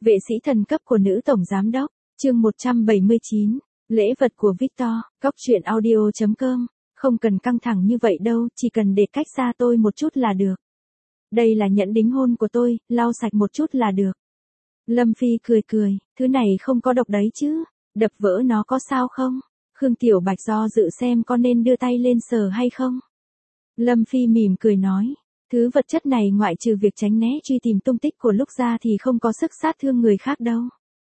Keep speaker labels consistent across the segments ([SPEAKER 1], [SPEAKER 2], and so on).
[SPEAKER 1] Vệ sĩ thần cấp của nữ tổng giám đốc, chương 179, lễ vật của Victor, góc truyện audio.com, không cần căng thẳng như vậy đâu, chỉ cần để cách xa tôi một chút là được. Đây là nhẫn đính hôn của tôi, lau sạch một chút là được. Lâm Phi cười cười, thứ này không có độc đấy chứ, đập vỡ nó có sao không? Khương Tiểu Bạch do dự xem có nên đưa tay lên sờ hay không. Lâm Phi mỉm cười nói, thứ vật chất này ngoại trừ việc tránh né truy tìm tung tích của lúc ra thì không có sức sát thương người khác đâu.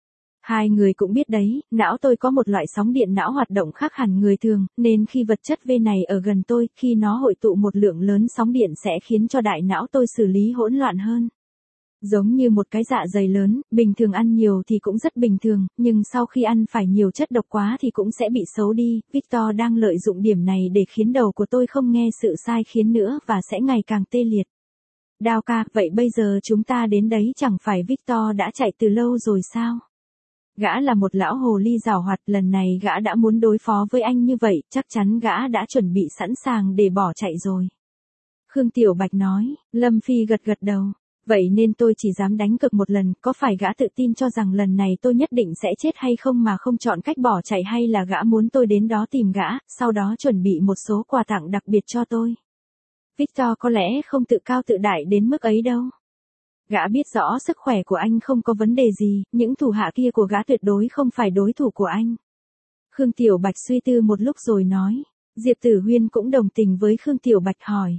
[SPEAKER 1] Hai người cũng biết đấy, não tôi có một loại sóng điện não hoạt động khác hẳn người thường, nên khi vật chất V này ở gần tôi, khi nó hội tụ một lượng lớn sóng điện sẽ khiến cho đại não tôi xử lý hỗn loạn hơn. Giống như một cái dạ dày lớn, bình thường ăn nhiều thì cũng rất bình thường, nhưng sau khi ăn phải nhiều chất độc quá thì cũng sẽ bị xấu đi. Victor đang lợi dụng điểm này để khiến đầu của tôi không nghe sự sai khiến nữa và sẽ ngày càng tê liệt. Đao ca, vậy bây giờ chúng ta đến đấy chẳng phải Victor đã chạy từ lâu rồi sao? Gã là một lão hồ ly giàu hoạt, lần này gã đã muốn đối phó với anh như vậy, chắc chắn gã đã chuẩn bị sẵn sàng để bỏ chạy rồi. Khương Tiểu Bạch nói, Lâm Phi gật gật đầu. Vậy nên tôi chỉ dám đánh cược một lần, có phải gã tự tin cho rằng lần này tôi nhất định sẽ chết hay không mà không chọn cách bỏ chạy, hay là gã muốn tôi đến đó tìm gã, sau đó chuẩn bị một số quà tặng đặc biệt cho tôi? Victor có lẽ không tự cao tự đại đến mức ấy đâu. Gã biết rõ sức khỏe của anh không có vấn đề gì, những thủ hạ kia của gã tuyệt đối không phải đối thủ của anh. Khương Tiểu Bạch suy tư một lúc rồi nói. Diệp Tử Huyên cũng đồng tình với Khương Tiểu Bạch hỏi.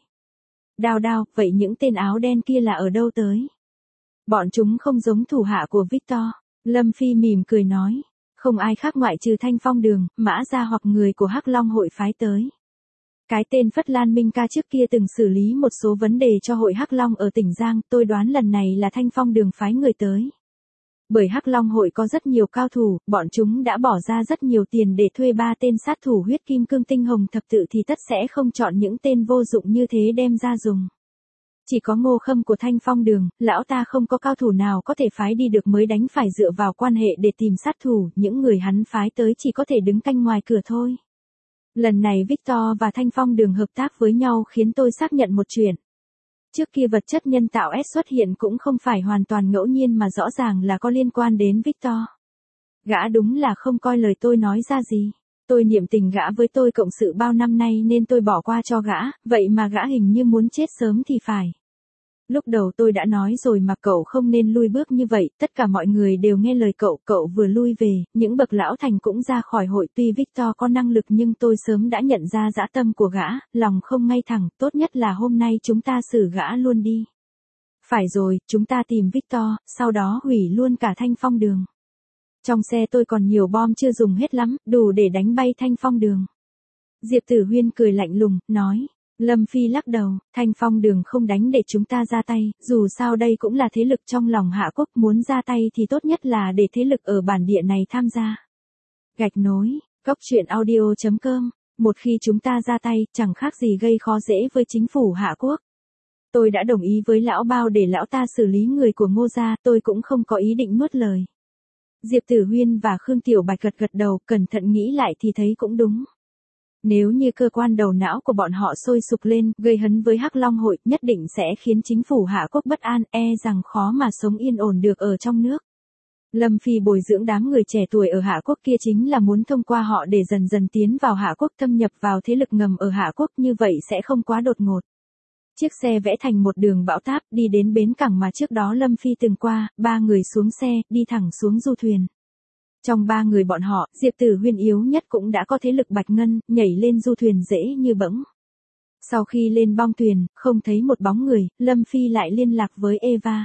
[SPEAKER 1] Đao, vậy những tên áo đen kia là ở đâu tới? Bọn chúng không giống thủ hạ của Victor. Lâm Phi mỉm cười nói. Không ai khác ngoại trừ Thanh Phong Đường, Mã Gia hoặc người của Hắc Long hội phái tới. Cái tên Phất Lan Minh Ca trước kia từng xử lý một số vấn đề cho hội Hắc Long ở tỉnh Giang, tôi đoán lần này là Thanh Phong Đường phái người tới. Bởi Hắc Long hội có rất nhiều cao thủ, bọn chúng đã bỏ ra rất nhiều tiền để thuê 3 tên sát thủ huyết kim cương tinh hồng thập tự thì tất sẽ không chọn những tên vô dụng như thế đem ra dùng. Chỉ có Ngô Khâm của Thanh Phong Đường, lão ta không có cao thủ nào có thể phái đi được mới đánh phải dựa vào quan hệ để tìm sát thủ, những người hắn phái tới chỉ có thể đứng canh ngoài cửa thôi. Lần này Victor và Thanh Phong Đường hợp tác với nhau khiến tôi xác nhận một chuyện. Trước kia vật chất nhân tạo S xuất hiện cũng không phải hoàn toàn ngẫu nhiên mà rõ ràng là có liên quan đến Victor. Gã đúng là không coi lời tôi nói ra gì. Tôi niệm tình gã với tôi cộng sự bao năm nay nên tôi bỏ qua cho gã, vậy mà gã hình như muốn chết sớm thì phải. Lúc đầu tôi đã nói rồi mà cậu không nên lui bước như vậy, tất cả mọi người đều nghe lời cậu vừa lui về, những bậc lão thành cũng ra khỏi hội, tuy Victor có năng lực nhưng tôi sớm đã nhận ra dã tâm của gã, lòng không ngay thẳng, tốt nhất là hôm nay chúng ta xử gã luôn đi. Phải rồi, chúng ta tìm Victor, sau đó hủy luôn cả Thanh Phong Đường. Trong xe tôi còn nhiều bom chưa dùng hết lắm, đủ để đánh bay Thanh Phong Đường. Diệp Tử Huyên cười lạnh lùng, nói. Lâm Phi lắc đầu, Thanh Phong Đường không đánh để chúng ta ra tay, dù sao đây cũng là thế lực trong lòng Hạ Quốc, muốn ra tay thì tốt nhất là để thế lực ở bản địa này tham gia. Gạch nối, góc truyện audio.com, một khi chúng ta ra tay, chẳng khác gì gây khó dễ với chính phủ Hạ Quốc. Tôi đã đồng ý với lão Bao để lão ta xử lý người của Ngô gia, tôi cũng không có ý định nuốt lời. Diệp Tử Huyên và Khương Tiểu Bạch gật đầu, cẩn thận nghĩ lại thì thấy cũng đúng. Nếu như cơ quan đầu não của bọn họ sôi sục lên, gây hấn với Hắc Long hội, nhất định sẽ khiến chính phủ Hạ Quốc bất an, rằng khó mà sống yên ổn được ở trong nước. Lâm Phi bồi dưỡng đám người trẻ tuổi ở Hạ Quốc kia chính là muốn thông qua họ để dần dần tiến vào Hạ Quốc, thâm nhập vào thế lực ngầm ở Hạ Quốc, như vậy sẽ không quá đột ngột. Chiếc xe vẽ thành một đường bão táp, đi đến bến cảng mà trước đó Lâm Phi từng qua, 3 người xuống xe, đi thẳng xuống du thuyền. Trong 3 người bọn họ, Diệp Tử Huyên yếu nhất cũng đã có thế lực bạch ngân, nhảy lên du thuyền dễ như bỗng. Sau khi lên bong thuyền, không thấy một bóng người, Lâm Phi lại liên lạc với Eva.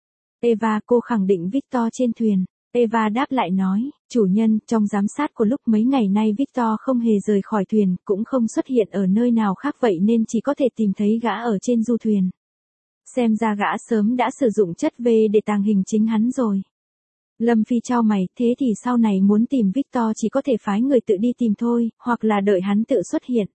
[SPEAKER 1] Eva, cô khẳng định Victor trên thuyền. Eva đáp lại nói, chủ nhân, trong giám sát của lúc mấy ngày nay Victor không hề rời khỏi thuyền, cũng không xuất hiện ở nơi nào khác, vậy nên chỉ có thể tìm thấy gã ở trên du thuyền. Xem ra gã sớm đã sử dụng chất V để tàng hình chính hắn rồi. Lâm Phi chau mày, thế thì sau này muốn tìm Victor chỉ có thể phái người tự đi tìm thôi, hoặc là đợi hắn tự xuất hiện.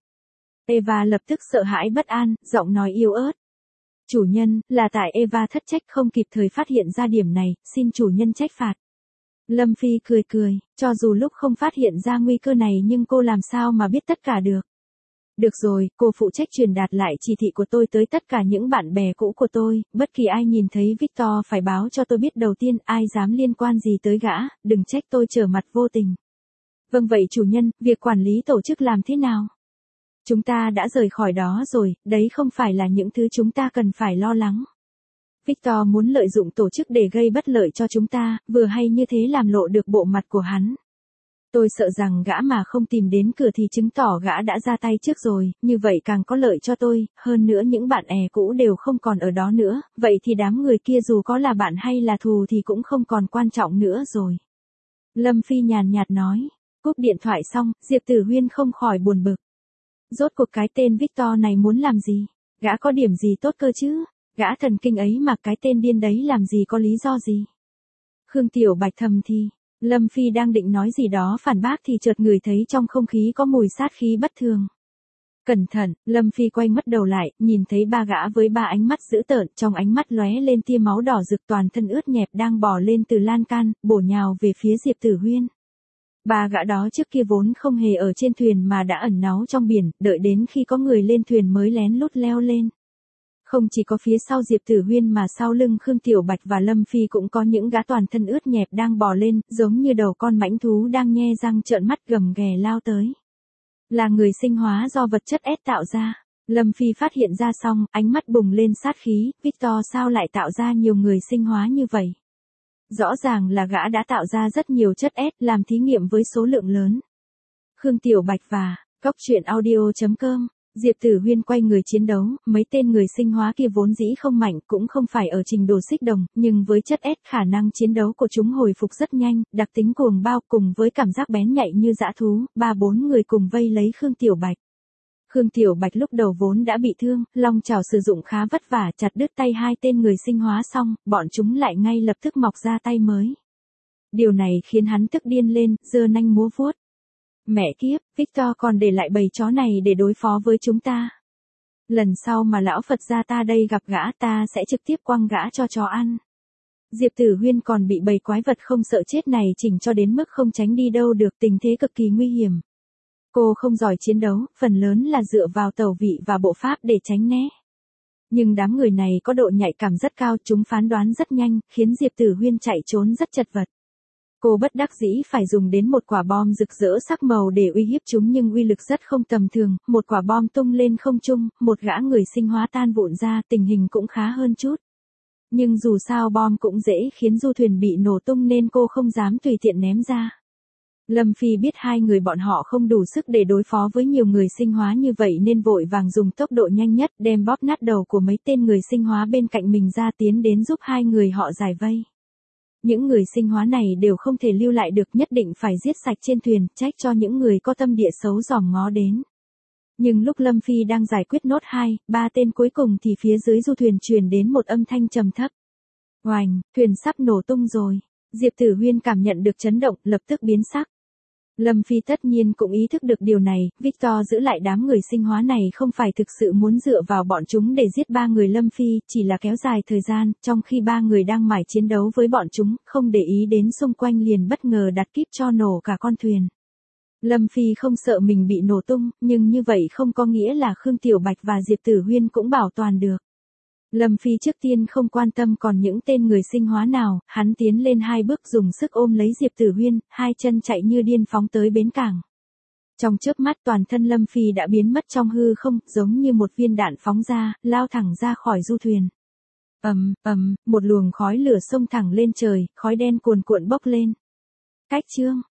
[SPEAKER 1] Eva lập tức sợ hãi bất an, giọng nói yếu ớt. Chủ nhân, là tại Eva thất trách không kịp thời phát hiện ra điểm này, xin chủ nhân trách phạt. Lâm Phi cười, cho dù lúc không phát hiện ra nguy cơ này nhưng cô làm sao mà biết tất cả được. Được rồi, cô phụ trách truyền đạt lại chỉ thị của tôi tới tất cả những bạn bè cũ của tôi, bất kỳ ai nhìn thấy Victor phải báo cho tôi biết đầu tiên, ai dám liên quan gì tới gã, đừng trách tôi trở mặt vô tình. Vâng vậy chủ nhân, việc quản lý tổ chức làm thế nào? Chúng ta đã rời khỏi đó rồi, đấy không phải là những thứ chúng ta cần phải lo lắng. Victor muốn lợi dụng tổ chức để gây bất lợi cho chúng ta, vừa hay như thế làm lộ được bộ mặt của hắn. Tôi sợ rằng gã mà không tìm đến cửa thì chứng tỏ gã đã ra tay trước rồi, như vậy càng có lợi cho tôi, hơn nữa những bạn cũ đều không còn ở đó nữa, vậy thì đám người kia dù có là bạn hay là thù thì cũng không còn quan trọng nữa rồi. Lâm Phi nhàn nhạt nói, cúp điện thoại xong, Diệp Tử Huyên không khỏi buồn bực. Rốt cuộc cái tên Victor này muốn làm gì? Gã có điểm gì tốt cơ chứ? Gã thần kinh ấy mà cái tên điên đấy làm gì có lý do gì? Khương Tiểu Bạch thầm thì, Lâm Phi đang định nói gì đó phản bác thì chợt ngửi thấy trong không khí có mùi sát khí bất thường. Cẩn thận, Lâm Phi quay mất đầu lại, nhìn thấy ba gã với ba ánh mắt dữ tợn, trong ánh mắt lóe lên tia máu đỏ rực, toàn thân ướt nhẹp đang bò lên từ lan can, bổ nhào về phía Diệp Tử Huyên. Ba gã đó trước kia vốn không hề ở trên thuyền mà đã ẩn náu trong biển, đợi đến khi có người lên thuyền mới lén lút leo lên. Không chỉ có phía sau Diệp Tử Huyên mà sau lưng Khương Tiểu Bạch và Lâm Phi cũng có những gã toàn thân ướt nhẹp đang bò lên, giống như đầu con mãnh thú đang nhe răng trợn mắt gầm ghè lao tới. Là người sinh hóa do vật chất S tạo ra. Lâm Phi phát hiện ra xong, ánh mắt bùng lên sát khí, Victor sao lại tạo ra nhiều người sinh hóa như vậy? Rõ ràng là gã đã tạo ra rất nhiều chất S làm thí nghiệm với số lượng lớn. Khương Tiểu Bạch và Cóc Truyện Audio.com. Diệp Tử Huyên quay người chiến đấu, mấy tên người sinh hóa kia vốn dĩ không mạnh, cũng không phải ở trình độ xích đồng, nhưng với chất S khả năng chiến đấu của chúng hồi phục rất nhanh, đặc tính cuồng bao cùng với cảm giác bén nhạy như dã thú, 3-4 người cùng vây lấy Khương Tiểu Bạch. Khương Tiểu Bạch lúc đầu vốn đã bị thương, long chảo sử dụng khá vất vả, chặt đứt tay hai tên người sinh hóa xong, bọn chúng lại ngay lập tức mọc ra tay mới. Điều này khiến hắn tức điên lên, giơ nanh múa vuốt. Mẹ kiếp, Victor còn để lại bầy chó này để đối phó với chúng ta. Lần sau mà lão Phật gia ta đây gặp gã ta sẽ trực tiếp quăng gã cho chó ăn. Diệp Tử Huyên còn bị bầy quái vật không sợ chết này chỉnh cho đến mức không tránh đi đâu được, tình thế cực kỳ nguy hiểm. Cô không giỏi chiến đấu, phần lớn là dựa vào tẩu vị và bộ pháp để tránh né. Nhưng đám người này có độ nhạy cảm rất cao, chúng phán đoán rất nhanh, khiến Diệp Tử Huyên chạy trốn rất chật vật. Cô bất đắc dĩ phải dùng đến một quả bom rực rỡ sắc màu để uy hiếp chúng, nhưng uy lực rất không tầm thường, một quả bom tung lên không trung, một gã người sinh hóa tan vụn ra, tình hình cũng khá hơn chút. Nhưng dù sao bom cũng dễ khiến du thuyền bị nổ tung nên cô không dám tùy tiện ném ra. Lâm Phi biết hai người bọn họ không đủ sức để đối phó với nhiều người sinh hóa như vậy nên vội vàng dùng tốc độ nhanh nhất đem bóp nát đầu của mấy tên người sinh hóa bên cạnh mình ra, tiến đến giúp hai người họ giải vây. Những người sinh hóa này đều không thể lưu lại được, nhất định phải giết sạch trên thuyền, trách cho những người có tâm địa xấu dòm ngó đến. Nhưng lúc Lâm Phi đang giải quyết nốt 2-3 tên cuối cùng thì phía dưới du thuyền truyền đến một âm thanh trầm thấp. Oành, thuyền sắp nổ tung rồi. Diệp Tử Huyên cảm nhận được chấn động, lập tức biến sắc. Lâm Phi tất nhiên cũng ý thức được điều này, Victor giữ lại đám người sinh hóa này không phải thực sự muốn dựa vào bọn chúng để giết ba người Lâm Phi, chỉ là kéo dài thời gian, trong khi ba người đang mải chiến đấu với bọn chúng, không để ý đến xung quanh liền bất ngờ đặt kíp cho nổ cả con thuyền. Lâm Phi không sợ mình bị nổ tung, nhưng như vậy không có nghĩa là Khương Tiểu Bạch và Diệp Tử Huyên cũng bảo toàn được. Lâm Phi trước tiên không quan tâm còn những tên người sinh hóa nào, hắn tiến lên 2 bước dùng sức ôm lấy Diệp Tử Huyên, 2 chân chạy như điên phóng tới bến cảng. Trong chớp mắt toàn thân Lâm Phi đã biến mất trong hư không, giống như một viên đạn phóng ra, lao thẳng ra khỏi du thuyền. Một luồng khói lửa xông thẳng lên trời, khói đen cuồn cuộn bốc lên. Cách chương